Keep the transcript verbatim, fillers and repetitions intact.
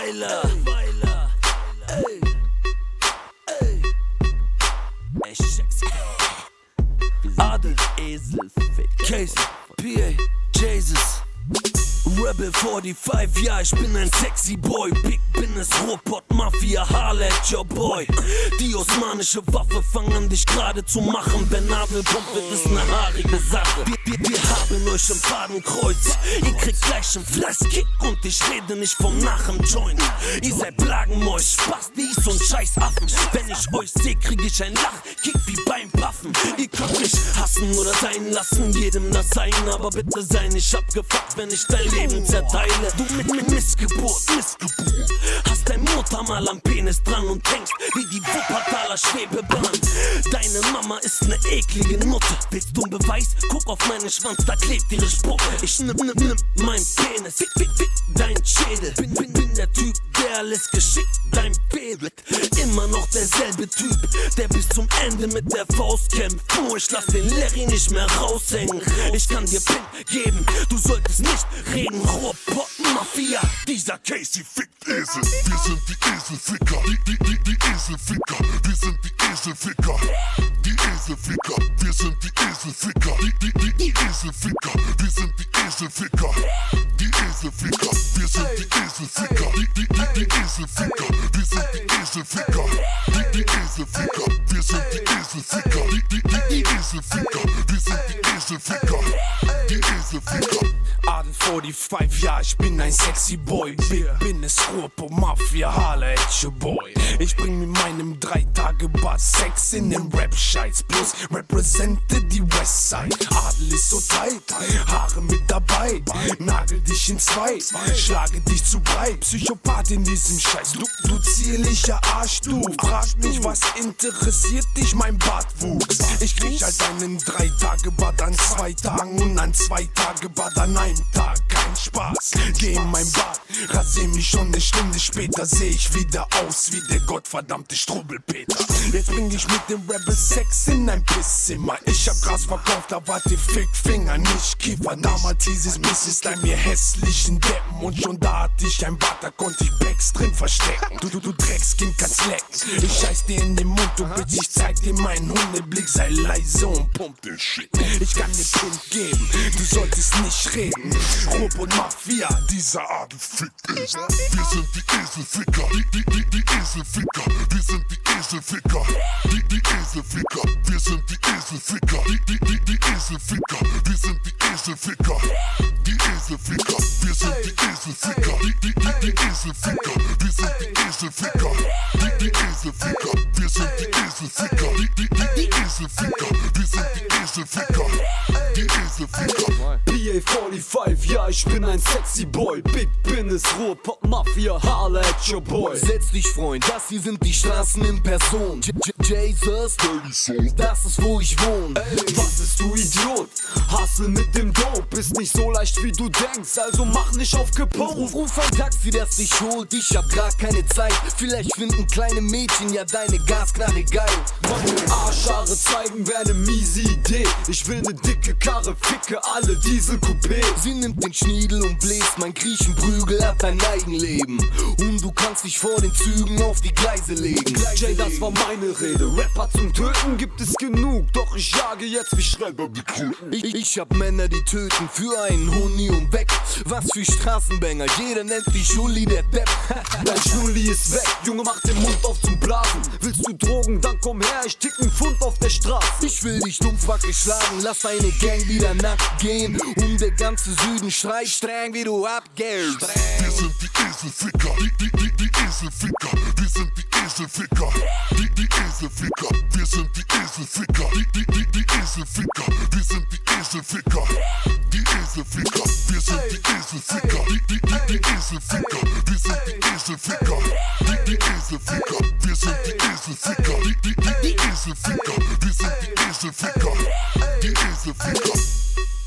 Weiler, Weiler, ey, ey, ey, sexy. Adel, Esel, Case, P A, Jesus, Rebel forty-five, ja, ich bin ein sexy Boy. Big Business, Ruhrpott, Mafia, Harley, your boy. Die osmanische Waffe fang an dich gerade zu machen. Ben Adel kommt, wird es ne haarige Sache. Wir, wir, wir haben euch im Fadenkreuz. Ihr kriegt gleich einen Flasskick und ich rede nicht vom nach im Joint. Ihr seid Plagenmäus, Spastis und Scheißaffen. Wenn ich euch seh, krieg ich ein Lachkick wie beim Puffen. Ihr könnt mich hassen oder sein lassen, jedem das sein. Aber bitte sei nicht abgefuckt, wenn ich dein Leben zerteile. Du mit, mit Missgeburt, Missgeburt. Hast dein Mutter mal am Penis dran und denkst wie die Wuppertaler Schwebebahn. Deine Mama ist ne eklige Nutte. Willst du einen Beweis? Guck auf meinen Schwanz, da klebt ihre Spucke. Ich nimm, nimm, nimm mein Penis, fick, fick, fick dein Schädel. Bin, bin, bin der Typ, der lässt geschickt dein Baby. Immer noch derselbe Typ, der bis zum Ende mit der Faust kämpft. Oh, ich lass den Larry nicht mehr raushängen. Ich kann dir Pin geben, du solltest nicht reden. Ruhrpott, Mafia, dieser Casey fickt Esel. Wir sind die Eselficker, die, die, die, die Eselficker. Wir sind die Eselficker, die Eselficker. Wir sind die Eselficker, die, die, die, die Eselficker. Wir sind die Eselficker, die Eselficker. Wir sind die Eselficker, die, die, die, die Eselficker. Wir sind die Eselficker, die, die Eselficker. Wir sind die Eselficker, die, die, die, die Eselficker. Wir sind die Eselficker, die Eselficker. Adel forty-five, ja, ich bin ein sexy Boy. Big Business, Ruhrpott, Mafia, Harley, your boy. Ich bring mit meinem drei Tage Bad Sex in den Rap-Scheiß. Plus represente die Westside. Adel ist so tight, Haare mit dabei. Nagel dich in zwei, schlage dich zu breit. Psychopath in diesem Scheiß. Du, du zierlicher Arsch, du. Frag mich, was interessiert dich, mein Bartwuchs? Ich krieg halt einen drei Tage Bad an zwei Tagen und an zwei Tage Bad an einem Tag. Kein Spaß, geh in mein Bad, rasier mich schon eine Stunde später. Seh ich wieder aus wie der gottverdammte Strubbelpeter. Jetzt bring ich mit dem Rebel Sex in ein Pisszimmer. Ich hab Gras verkauft, da war die Fickfinger, nicht Kiefer. Damals hieß es Misses dein mir hässlichen Deppen. Und schon da hatte ich ein Bad, da konnte ich Bags drin verstecken. Du, du, du Dreckskind kannst lecken. Ich scheiß dir in den Mund, du Bitch, ich zeig dir meinen Hundeblick. Sei leise und pump den Shit. Ich kann dir Pimp geben, du solltest nicht reden. Ruhrpott, Mafia, dieser Adel fickt Esel. Wir sind die Eselficker, die, die, die, die Eselficker. Wir sind die Eselficker, die, die Eselficker. Wir sind die Eselficker, die, die, die, die Eselficker. Wir sind die Eselficker, die Eselficker. Wir sind die Eselficker, die, die, die, die Eselficker. Wir sind die Eselficker, die, die Eselficker. Wir sind die Eselficker, die, die, die, die Eselficker. Wir sind die Eselficker, die Eselficker. P A forty-five, ja, ich bin ein sexy Boy. Big Business, Ruhrpott, Mafia, Harley, your boy. Setz dich, Freund, das hier sind die Straßen in Person. J -J Jesus, das ist wo ich wohne. Ey, was ist du Idiot? Hustle mit dem Dope, ist nicht so leicht wie du denkst, also mach nicht auf Capone. Ruf, ruf ein Taxi, das dich holt, ich hab grad keine Zeit. Vielleicht finden kleine Mädchen ja deine Gasknarre geil. Meine Arschhaare zeigen, wär ne miese Idee. Ich will ne dicke Karre, ficke alle Diesel-Coupé. Sie nimmt den Schniedel und bläst, mein Griechenprügel hat dein Eigenleben. Und du kannst dich vor den Zügen auf die Gleise legen. Jay, das war meine Rede. Rapper zum Töten gibt es genug, doch ich jage jetzt wie Schreiber die Crew. Ich, ich hab Männer, die töten für einen Huni und weg. Was für Straßenbanger, jeder nennt dich Schulli, der Depp. Dein Schnulli ist weg, Junge, mach den Mund auf zum Blasen. Willst du Drogen, dann komm her, ich tick nen Pfund auf der Straße. Ich will dich dumpfwackel schlagen, lass deine Gang wieder nackt gehen. Und der ganze Süden schreit streng, wie du abgehst. Wir sind die Eselficker, die, die, die, die Eselficker. Wir sind die Eselficker, die, die Eselficker. Wir sind die Eselficker, die, die, die, die Eselficker. Wir sind die Eselficker, die Eselficker. Wir sind die Eselficker, die, die, die, die Eselficker. Wir sind die Eselficker, die, die Eselficker. Wir sind die Eselficker, die, die, die, die Eselficker. Wir sind die Eselficker, die Eselficker.